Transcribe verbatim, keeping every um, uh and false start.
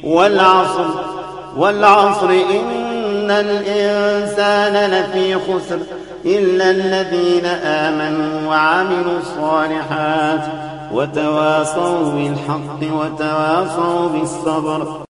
والعصر والعصر إن الإنسان لفي خسر إلا الذين آمنوا وعملوا الصالحات وتواصوا بالحق وتواصوا بالصبر.